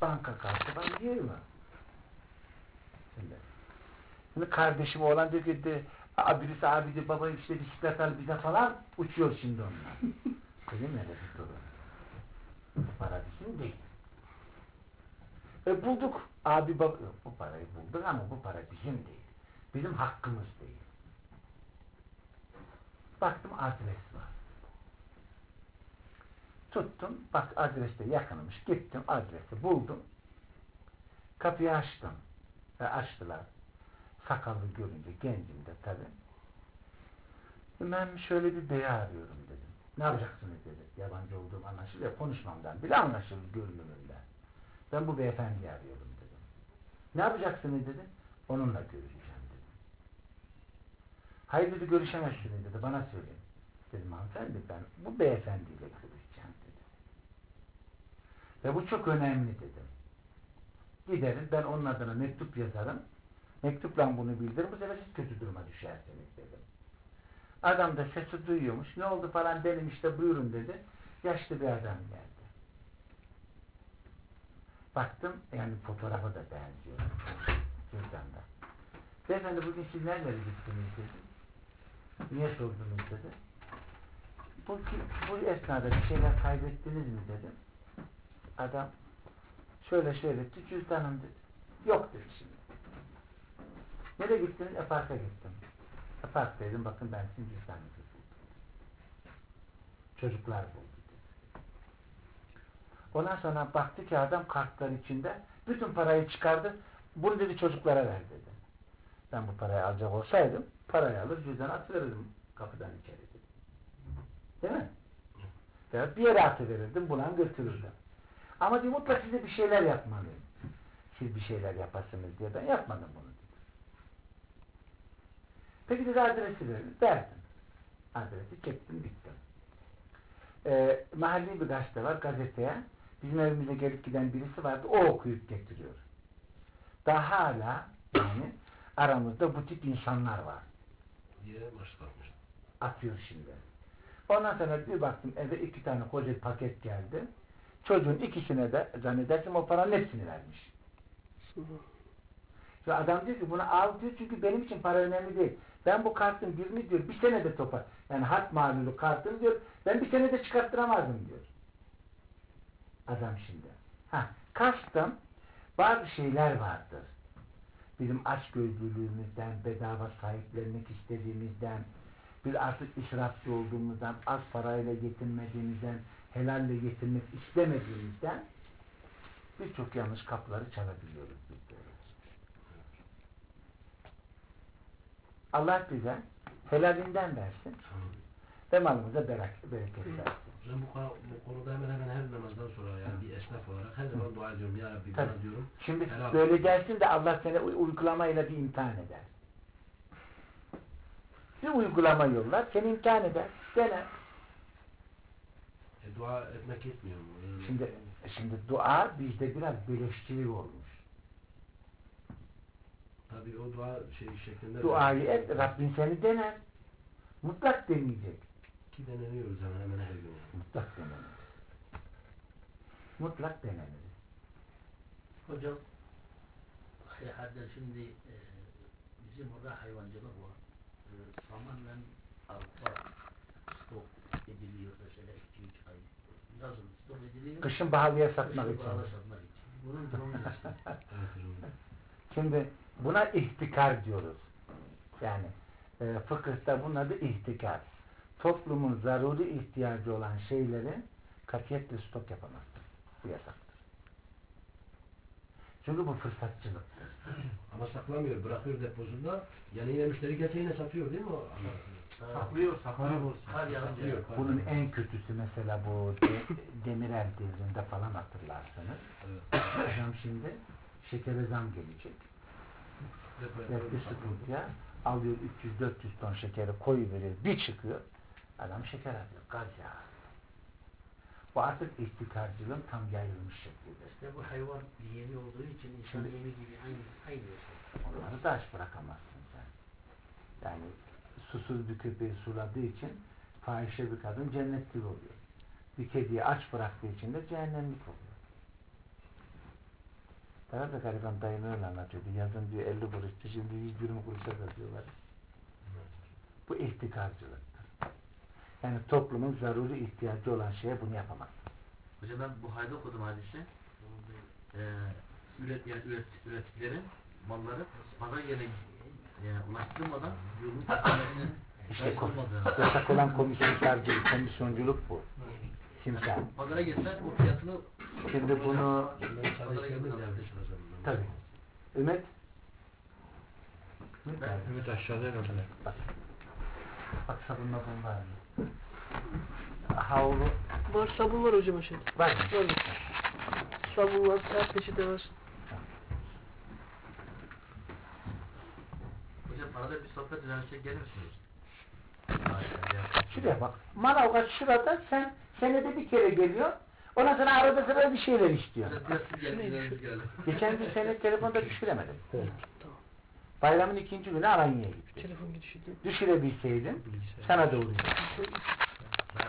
banka kartı var, değil mi? Şimdi kardeşim oğlan diyor ki birisi abi diyor, baba işte bisiklet al bize falan, uçuyor şimdi onlar. Benim öyle bir durum. Para bizim değil. Bulduk abi baba, bu parayı bulduk ama bu para bizim değil. Bizim hakkımız değil. Baktım adres var. Tuttum, bak adreste yakınmış, gittim adresi buldum. Kapıyı açtım. Açtılar. Sakallı görünce, gencim de tabii. Ben şöyle bir beyi arıyorum dedim. Ne yapacaksınız dedi. Yabancı olduğum anlaşılıyor. Konuşmamdan bile anlaşılır görünümünden. Ben bu beyefendiyi arıyorum dedim. Ne yapacaksınız dedi. Onunla görüşeceğim dedim. Hayır dedi, görüşemezsiniz dedi. Bana söyleyin. Dedim hanımefendi ben bu beyefendiyle görüşeceğim dedim. Ve bu çok önemli dedim. Giderim ben onun adına mektup yazarım. Mektupla bunu bildiririm. Bu sefer siz kötü duruma düşersiniz dedim. Adam da sesi duyuyormuş. Ne oldu falan benim işte buyurun dedi. Yaşlı bir adam geldi. Baktım yani fotoğrafa da benziyor. Cüzdanda. Beyefendi bugün siz nerelere gittiniz dedi. Niye sordunuz dedi. Bu esnada bir şeyler kaybettiniz mi dedim. Adam şöyle etti, cüzdanım dedi. Yok dedi şimdi. Nereye gittiniz? Parka gittim. Parktaydım, bakın ben sizin cüzdanınızı buldum. Çocuklar buldu dedi. Ondan sonra baktı ki adam kartların içinde bütün parayı çıkardı. Bunu dedi çocuklara ver dedi. Ben bu parayı alacak olsaydım parayı alır cüzdanı atıverirdim kapıdan içeri dedi. Değil mi? Evet, bir yere atıverirdim, bulan götürürdüm. Ama diye mutlaka size bir şeyler yapmalıyım. Siz bir şeyler yapasınız diye ben yapmadım bunu dedi. Peki dedi adresi verdim. Adresi çektim gittim. Mahalli bir gazete var, gazeteye bizim evimize gelip giden birisi vardı, o okuyup getiriyor. Daha hala yani aramızda bu tip insanlar var. Diye başlatmış. Atıyor şimdi. Ondan sonra bir baktım eve 2 tane koca paket geldi. Çocuğun ikisine de zannedersin o paranın hepsini vermiş. Ve adam diyor ki bunu al diyor çünkü benim için para önemli değil. Ben bu kartın birini diyor bir senede topar. Yani hak malulu kartını diyor ben bir senede çıkarttıramazdım diyor. Adam şimdi. Kastım bazı şeyler vardır. Bizim açgözlülüğümüzden, bedava sahiplenmek istediğimizden, bir artık israfçı olduğumuzdan, az parayla yetinmediğimizden, helalle yetinmek istemediğimizden birçok yanlış kapıları çalabiliyoruz biz böyle. Allah bize helalinden versin ve malımıza bereket versin. Ben bu konuda hemen her namazdan sonra yani bir esnaf olarak her zaman dua ediyorum. Ya Rabbi bana diyorum. Şimdi helal böyle gelsin de Allah seni uygulamayla bir imtihan eder. Bir uygulama yollar, seni imtihan eder. Dene. Dua etmek yetmiyor mu? Şimdi dua bizde biraz beleşçilik olmuş. Tabii o dua şeklinde duayı et, Rabbin seni dener. Mutlak deneyecek. Ki deneniyoruz hemen her gün. Mutlak denenir. Mutlak denenir. Hocam herhalde şimdi bizim orada hayvancılık var. Samanla arpa stok ediliyor mesela 2-3 ay. Yazın stok ediliyor. Kışın pahalıya satmak için. Bunun durumu nasıl? Şimdi buna ihtikar diyoruz. Yani fıkıhta bunun adı ihtikar. Toplumun zaruri ihtiyacı olan şeyleri katiyetle stok yapamazsın. Bu yasaktır. Çünkü bu fırsatçılıktır. Ama saklamıyor, bırakıyor depozunda. Yani yine müşteri gelse yine satıyor değil mi o? Saklıyor. Bunun en kötüsü mesela bu Demirel devrinde falan hatırlarsınız. Evet. Hocam şimdi şekere zam gelecek. Bir sıkıntıya alıyor 300-400 ton şekeri koyuveriyor, bir çıkıyor. Adam şeker alıyor, gaz yağı. Bu artık ihtikarcılığın tam yayılmış şeklidir. İşte bu hayvan yemi olduğu için insan yemi gibi aynı şey. Onları da aç bırakamazsın sen. Yani susuz bir köpeği suladığı için fahişe bir kadın cennetlik oluyor. Bir kediyi aç bıraktığı için de cehennemlik oluyor. Herhalde gariban dayım öyle anlatıyordu. Yazın diyor 50 kuruştu, şimdi 120 kuruşa satıyorlar. Bu ihtikarcılıktır. Yani toplumun zaruri ihtiyacı olan şeye bunu yapamaz. Hocam ben Buhari'de okudum hadisi. Ürettikleri malları pazar yerine ulaştırmadan yolun kesilmesinin İşte olmadığını. yasak olan komisyonculuk bu. Timsah. Pazara gitsen o fiyatını Şimdi bunu Ben çalıştığımız yerde çalışıyorum. tabii. Ümit Ümit aşağıda kaldı. bak sabunla bunu var mı? Havlu Var, sabun var hocam aşağıda. var mı? Var. Sabun var, her peçete var. hocam arada bir sohbet düzenleyecek gelir misiniz? Şuraya bak. Manavgat şurada, senede bir kere geliyor. Ondan sonra arada sırada bir şeyler istiyor. Hocam biraz siz gelin, gelin. Geçen gün seni telefonda düşüremedim. Tamam. Bayramın ikinci günü Alanya'ya gittim. Telefon gidişi değil. Düşürebilseydim sana da uğrayacağım.